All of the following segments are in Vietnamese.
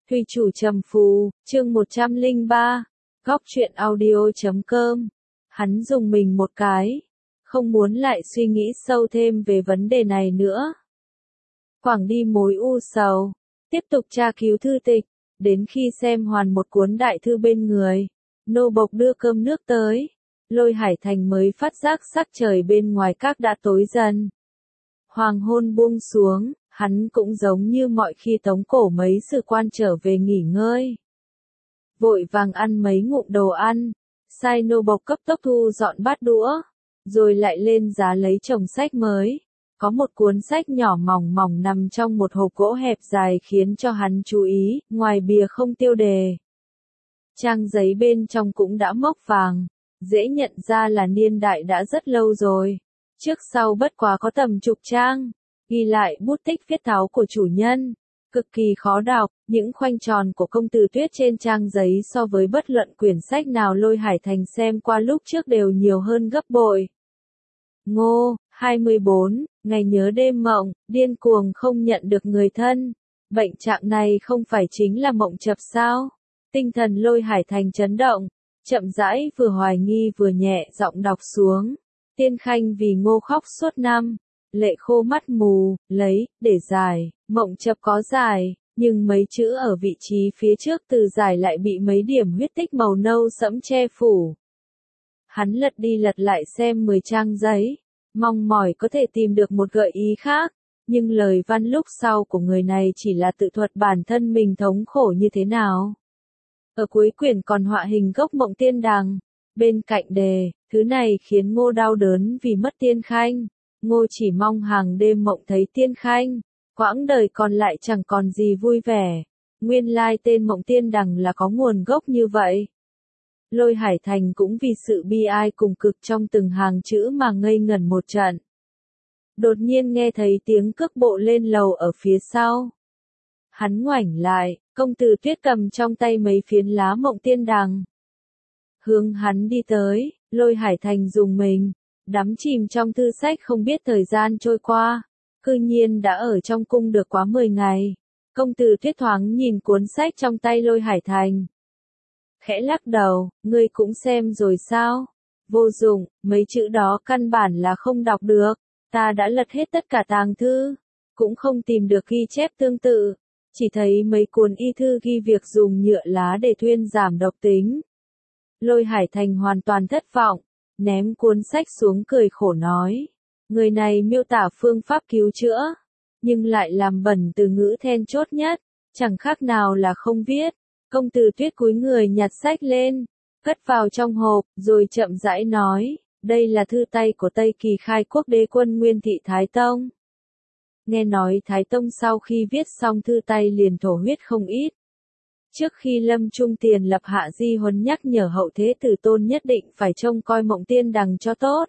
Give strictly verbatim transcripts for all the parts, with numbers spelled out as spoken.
Thùy chủ trầm phù, chương một trăm lẻ ba, góc truyện audio chấm com. Hắn dùng mình một cái, không muốn lại suy nghĩ sâu thêm về vấn đề này nữa. Quảng đi mối u sầu, tiếp tục tra cứu thư tịch, đến khi xem hoàn một cuốn đại thư bên người, nô bộc đưa cơm nước tới, Lôi Hải Thành mới phát giác sắc trời bên ngoài các đã tối dần. Hoàng hôn buông xuống, hắn cũng giống như mọi khi tống cổ mấy sử quan trở về nghỉ ngơi. Vội vàng ăn mấy ngụm đồ ăn, sai nô bộc cấp tốc thu dọn bát đũa, rồi lại lên giá lấy chồng sách mới. Có một cuốn sách nhỏ mỏng mỏng nằm trong một hộp gỗ hẹp dài khiến cho hắn chú ý, ngoài bìa không tiêu đề. Trang giấy bên trong cũng đã mốc vàng, dễ nhận ra là niên đại đã rất lâu rồi. Trước sau bất quá có tầm chục trang, ghi lại bút tích viết tháo của chủ nhân, cực kỳ khó đọc, những khoanh tròn của công tử Tuyết trên trang giấy so với bất luận quyển sách nào Lôi Hải Thành xem qua lúc trước đều nhiều hơn gấp bội. Ngô, hai mươi bốn, ngày nhớ đêm mộng, điên cuồng không nhận được người thân. Bệnh trạng này không phải chính là mộng chập sao? Tinh thần Lôi Hải Thành chấn động, chậm rãi vừa hoài nghi vừa nhẹ giọng đọc xuống. Tiên Khanh vì Ngô khóc suốt năm, lệ khô mắt mù, lấy, để giải, mộng chập có giải, nhưng mấy chữ ở vị trí phía trước từ giải lại bị mấy điểm huyết tích màu nâu sẫm che phủ. Hắn lật đi lật lại xem mười trang giấy, mong mỏi có thể tìm được một gợi ý khác, nhưng lời văn lúc sau của người này chỉ là tự thuật bản thân mình thống khổ như thế nào. Ở cuối quyển còn họa hình gốc mộng tiên đằng, bên cạnh đề, thứ này khiến Ngô đau đớn vì mất Tiên Khanh. Ngô chỉ mong hàng đêm mộng thấy Tiên Khanh, quãng đời còn lại chẳng còn gì vui vẻ. Nguyên lai tên mộng tiên đằng là có nguồn gốc như vậy. Lôi Hải Thành cũng vì sự bi ai cùng cực trong từng hàng chữ mà ngây ngẩn một trận. Đột nhiên nghe thấy tiếng cước bộ lên lầu ở phía sau. Hắn ngoảnh lại, công tử Tuyết cầm trong tay mấy phiến lá mộng tiên đằng. Hướng hắn đi tới, Lôi Hải Thành dùng mình, đắm chìm trong thư sách không biết thời gian trôi qua, cư nhiên đã ở trong cung được quá mười ngày. Công tử Tuyết thoáng nhìn cuốn sách trong tay Lôi Hải Thành. Khẽ lắc đầu, ngươi cũng xem rồi sao? Vô dụng, mấy chữ đó căn bản là không đọc được, ta đã lật hết tất cả tàng thư, cũng không tìm được ghi chép tương tự, chỉ thấy mấy cuốn y thư ghi việc dùng nhựa lá để thuyên giảm độc tính. Lôi Hải Thành hoàn toàn thất vọng, ném cuốn sách xuống cười khổ nói. Người này miêu tả phương pháp cứu chữa, nhưng lại làm bẩn từ ngữ then chốt nhất, chẳng khác nào là không viết. Công tử Tuyết cúi người nhặt sách lên, cất vào trong hộp, rồi chậm rãi nói, đây là thư tay của Tây Kỳ khai quốc đế quân Nguyên Thị Thái Tông. Nghe nói Thái Tông sau khi viết xong thư tay liền thổ huyết không ít. Trước khi lâm trung tiền lập hạ di huấn nhắc nhở hậu thế tử tôn nhất định phải trông coi mộng tiên đằng cho tốt.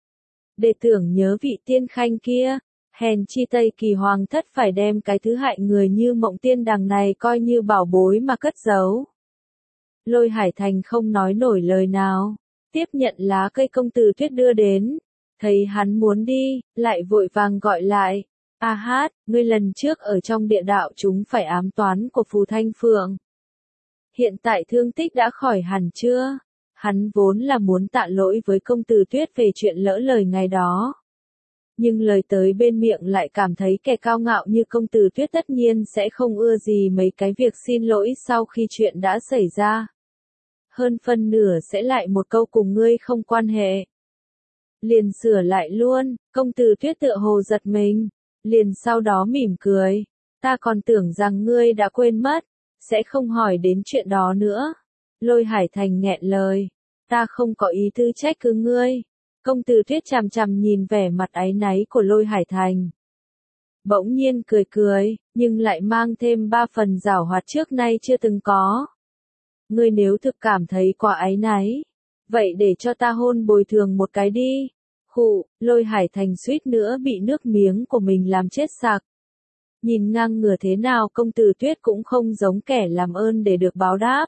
Để tưởng nhớ vị Tiên Khanh kia, hèn chi Tây Kỳ hoàng thất phải đem cái thứ hại người như mộng tiên đằng này coi như bảo bối mà cất giấu. Lôi Hải Thành không nói nổi lời nào, tiếp nhận lá cây công tử Tuyết đưa đến, thấy hắn muốn đi, lại vội vàng gọi lại. A hát, ngươi lần trước ở trong địa đạo chúng phải ám toán của Phù Thanh Phượng. Hiện tại thương tích đã khỏi hẳn chưa? Hắn vốn là muốn tạ lỗi với công tử Tuyết về chuyện lỡ lời ngày đó. Nhưng lời tới bên miệng lại cảm thấy kẻ cao ngạo như công tử Tuyết tất nhiên sẽ không ưa gì mấy cái việc xin lỗi sau khi chuyện đã xảy ra. Hơn phân nửa sẽ lại một câu cùng ngươi không quan hệ. Liền sửa lại luôn, công tử Tuyết tựa hồ giật mình, liền sau đó mỉm cười. Ta còn tưởng rằng ngươi đã quên mất, sẽ không hỏi đến chuyện đó nữa. Lôi Hải Thành nghẹn lời, ta không có ý tư trách cứ ngươi. Công tử Tuyết chằm chằm nhìn vẻ mặt áy náy của Lôi Hải Thành. Bỗng nhiên cười cười, nhưng lại mang thêm ba phần giảo hoạt trước nay chưa từng có. Ngươi nếu thực cảm thấy quá áy náy, vậy để cho ta hôn bồi thường một cái đi. Khụ, Lôi Hải Thành suýt nữa bị nước miếng của mình làm chết sặc. Nhìn ngang ngửa thế nào công tử Tuyết cũng không giống kẻ làm ơn để được báo đáp.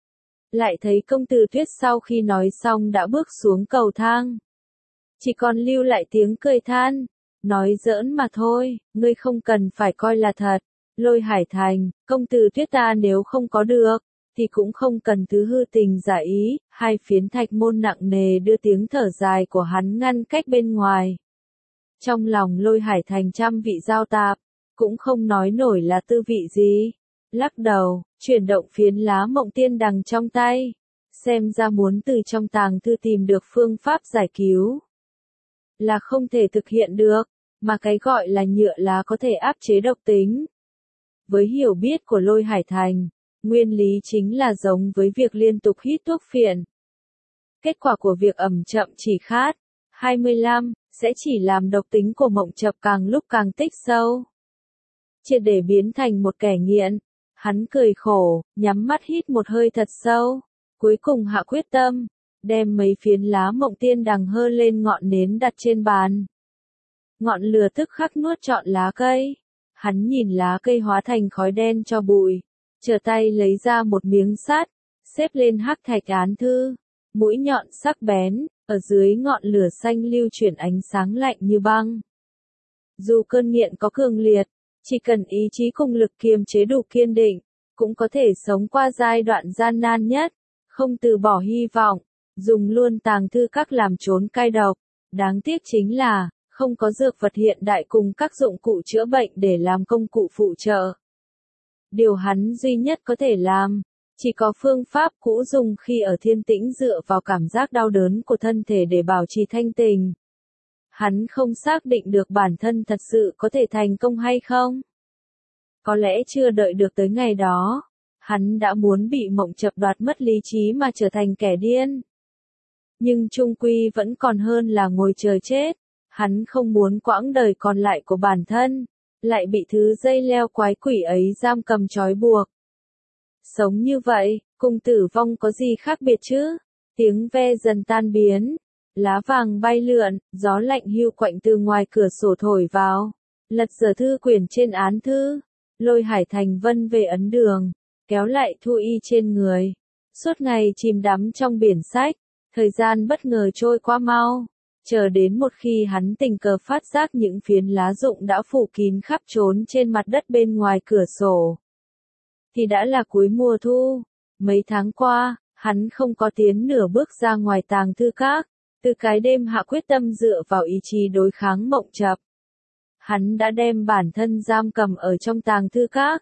Lại thấy công tử Tuyết sau khi nói xong đã bước xuống cầu thang. Chỉ còn lưu lại tiếng cười than, nói giỡn mà thôi, ngươi không cần phải coi là thật, Lôi Hải Thành, công tử Tuyết ta nếu không có được, thì cũng không cần thứ hư tình giả ý, hai phiến thạch môn nặng nề đưa tiếng thở dài của hắn ngăn cách bên ngoài. Trong lòng Lôi Hải Thành trăm vị giao tạp, cũng không nói nổi là tư vị gì. Lắc đầu, chuyển động phiến lá mộng tiên đằng trong tay, xem ra muốn từ trong tàng thư tìm được phương pháp giải cứu. Là không thể thực hiện được, mà cái gọi là nhựa lá có thể áp chế độc tính. Với hiểu biết của Lôi Hải Thành, nguyên lý chính là giống với việc liên tục hít thuốc phiện. Kết quả của việc ẩm chậm chỉ khát, hai mươi lăm, sẽ chỉ làm độc tính của mộng chập càng lúc càng tích sâu. Triệt để biến thành một kẻ nghiện, hắn cười khổ, nhắm mắt hít một hơi thật sâu, cuối cùng hạ quyết tâm, đem mấy phiến lá mộng tiên đằng hơ lên ngọn nến đặt trên bàn. Ngọn lửa tức khắc nuốt trọn lá cây, hắn nhìn lá cây hóa thành khói đen cho bụi, trở tay lấy ra một miếng sắt, xếp lên hắc thạch án thư, mũi nhọn sắc bén, ở dưới ngọn lửa xanh lưu chuyển ánh sáng lạnh như băng. Dù cơn nghiện có cường liệt, chỉ cần ý chí cùng lực kiềm chế đủ kiên định, cũng có thể sống qua giai đoạn gian nan nhất, không từ bỏ hy vọng, dùng luôn tàng thư các làm trốn cai độc. Đáng tiếc chính là, không có dược vật hiện đại cùng các dụng cụ chữa bệnh để làm công cụ phụ trợ. Điều hắn duy nhất có thể làm, chỉ có phương pháp cũ dùng khi ở thiên tĩnh dựa vào cảm giác đau đớn của thân thể để bảo trì thanh tình. Hắn không xác định được bản thân thật sự có thể thành công hay không. Có lẽ chưa đợi được tới ngày đó, hắn đã muốn bị mộng chập đoạt mất lý trí mà trở thành kẻ điên. Nhưng chung quy vẫn còn hơn là ngồi chờ chết, hắn không muốn quãng đời còn lại của bản thân, lại bị thứ dây leo quái quỷ ấy giam cầm trói buộc. Sống như vậy, cùng tử vong có gì khác biệt chứ? Tiếng ve dần tan biến, lá vàng bay lượn, gió lạnh hiu quạnh từ ngoài cửa sổ thổi vào, lật dở thư quyển trên án thư. Lôi Hải Thành vân về ấn đường, kéo lại thu y trên người. Suốt ngày chìm đắm trong biển sách, thời gian bất ngờ trôi qua mau, chờ đến một khi hắn tình cờ phát giác những phiến lá rụng đã phủ kín khắp trốn trên mặt đất bên ngoài cửa sổ. Thì đã là cuối mùa thu, mấy tháng qua, hắn không có tiến nửa bước ra ngoài tàng thư các, từ cái đêm hạ quyết tâm dựa vào ý chí đối kháng mộng chập. Hắn đã đem bản thân giam cầm ở trong tàng thư các.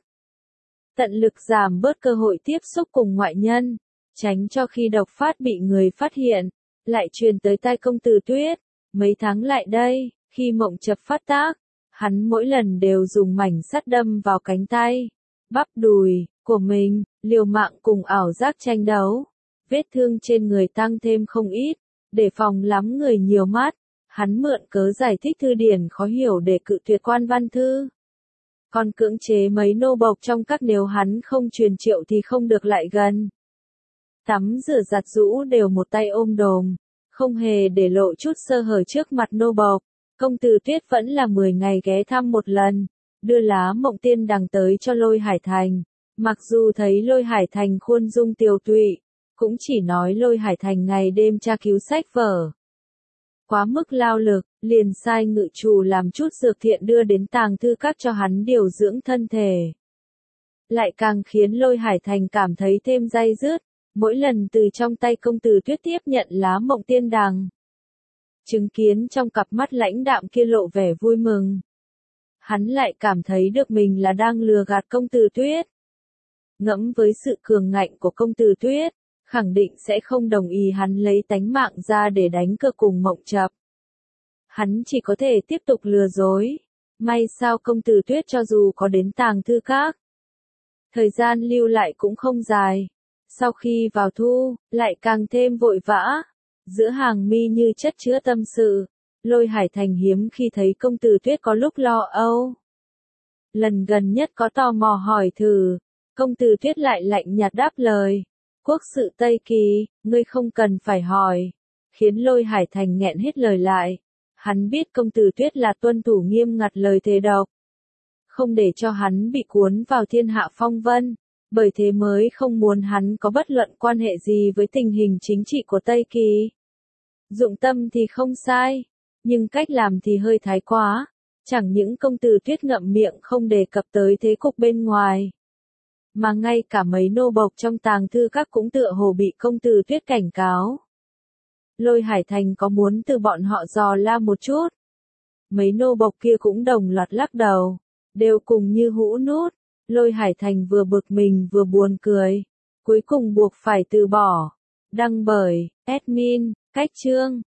Tận lực giảm bớt cơ hội tiếp xúc cùng ngoại nhân, tránh cho khi độc phát bị người phát hiện, lại truyền tới tai công tử Tuyết. Mấy tháng lại đây, khi mộng chập phát tác, hắn mỗi lần đều dùng mảnh sắt đâm vào cánh tay, bắp đùi của mình, liều mạng cùng ảo giác tranh đấu. Vết thương trên người tăng thêm không ít, để phòng lắm người nhiều mắt. Hắn mượn cớ giải thích thư điển khó hiểu để cự tuyệt quan văn thư. Còn cưỡng chế mấy nô bộc trong các nếu hắn không truyền triệu thì không được lại gần. Tắm rửa giặt rũ đều một tay ôm đồm, không hề để lộ chút sơ hở trước mặt nô bộc. Công tử Tuyết vẫn là mười ngày ghé thăm một lần, đưa lá mộng tiên đằng tới cho Lôi Hải Thành. Mặc dù thấy Lôi Hải Thành khuôn dung tiều tụy, cũng chỉ nói Lôi Hải Thành ngày đêm tra cứu sách vở. Quá mức lao lực, liền sai ngự chủ làm chút dược thiện đưa đến tàng thư các cho hắn điều dưỡng thân thể. Lại càng khiến Lôi Hải Thành cảm thấy thêm day dứt, mỗi lần từ trong tay công tử Tuyết tiếp nhận lá mộng tiên đằng. Chứng kiến trong cặp mắt lãnh đạm kia lộ vẻ vui mừng. Hắn lại cảm thấy được mình là đang lừa gạt công tử Tuyết. Ngẫm với sự cường ngạnh của công tử Tuyết, khẳng định sẽ không đồng ý hắn lấy tánh mạng ra để đánh cược cùng mộng chập. Hắn chỉ có thể tiếp tục lừa dối. May sao công tử Tuyết cho dù có đến tàng thư các, thời gian lưu lại cũng không dài. Sau khi vào thu, lại càng thêm vội vã. Giữa hàng mi như chất chứa tâm sự, Lôi Hải Thành hiếm khi thấy công tử Tuyết có lúc lo âu. Lần gần nhất có tò mò hỏi thử, công tử Tuyết lại lạnh nhạt đáp lời. Quốc sự Tây Kỳ, ngươi không cần phải hỏi. Khiến Lôi Hải Thành nghẹn hết lời lại. Hắn biết công tử Tuyết là tuân thủ nghiêm ngặt lời thề độc. Không để cho hắn bị cuốn vào thiên hạ phong vân. Bởi thế mới không muốn hắn có bất luận quan hệ gì với tình hình chính trị của Tây Kỳ. Dụng tâm thì không sai, nhưng cách làm thì hơi thái quá. Chẳng những công tử Tuyết ngậm miệng không đề cập tới thế cục bên ngoài, mà ngay cả mấy nô bộc trong tàng thư các cũng tựa hồ bị công tử Tuyết cảnh cáo. Lôi Hải Thành có muốn từ bọn họ dò la một chút? Mấy nô bộc kia cũng đồng loạt lắc đầu, đều cùng như hũ nút. Lôi Hải Thành vừa bực mình vừa buồn cười, cuối cùng buộc phải từ bỏ. Đăng bởi admin, Cách Chương.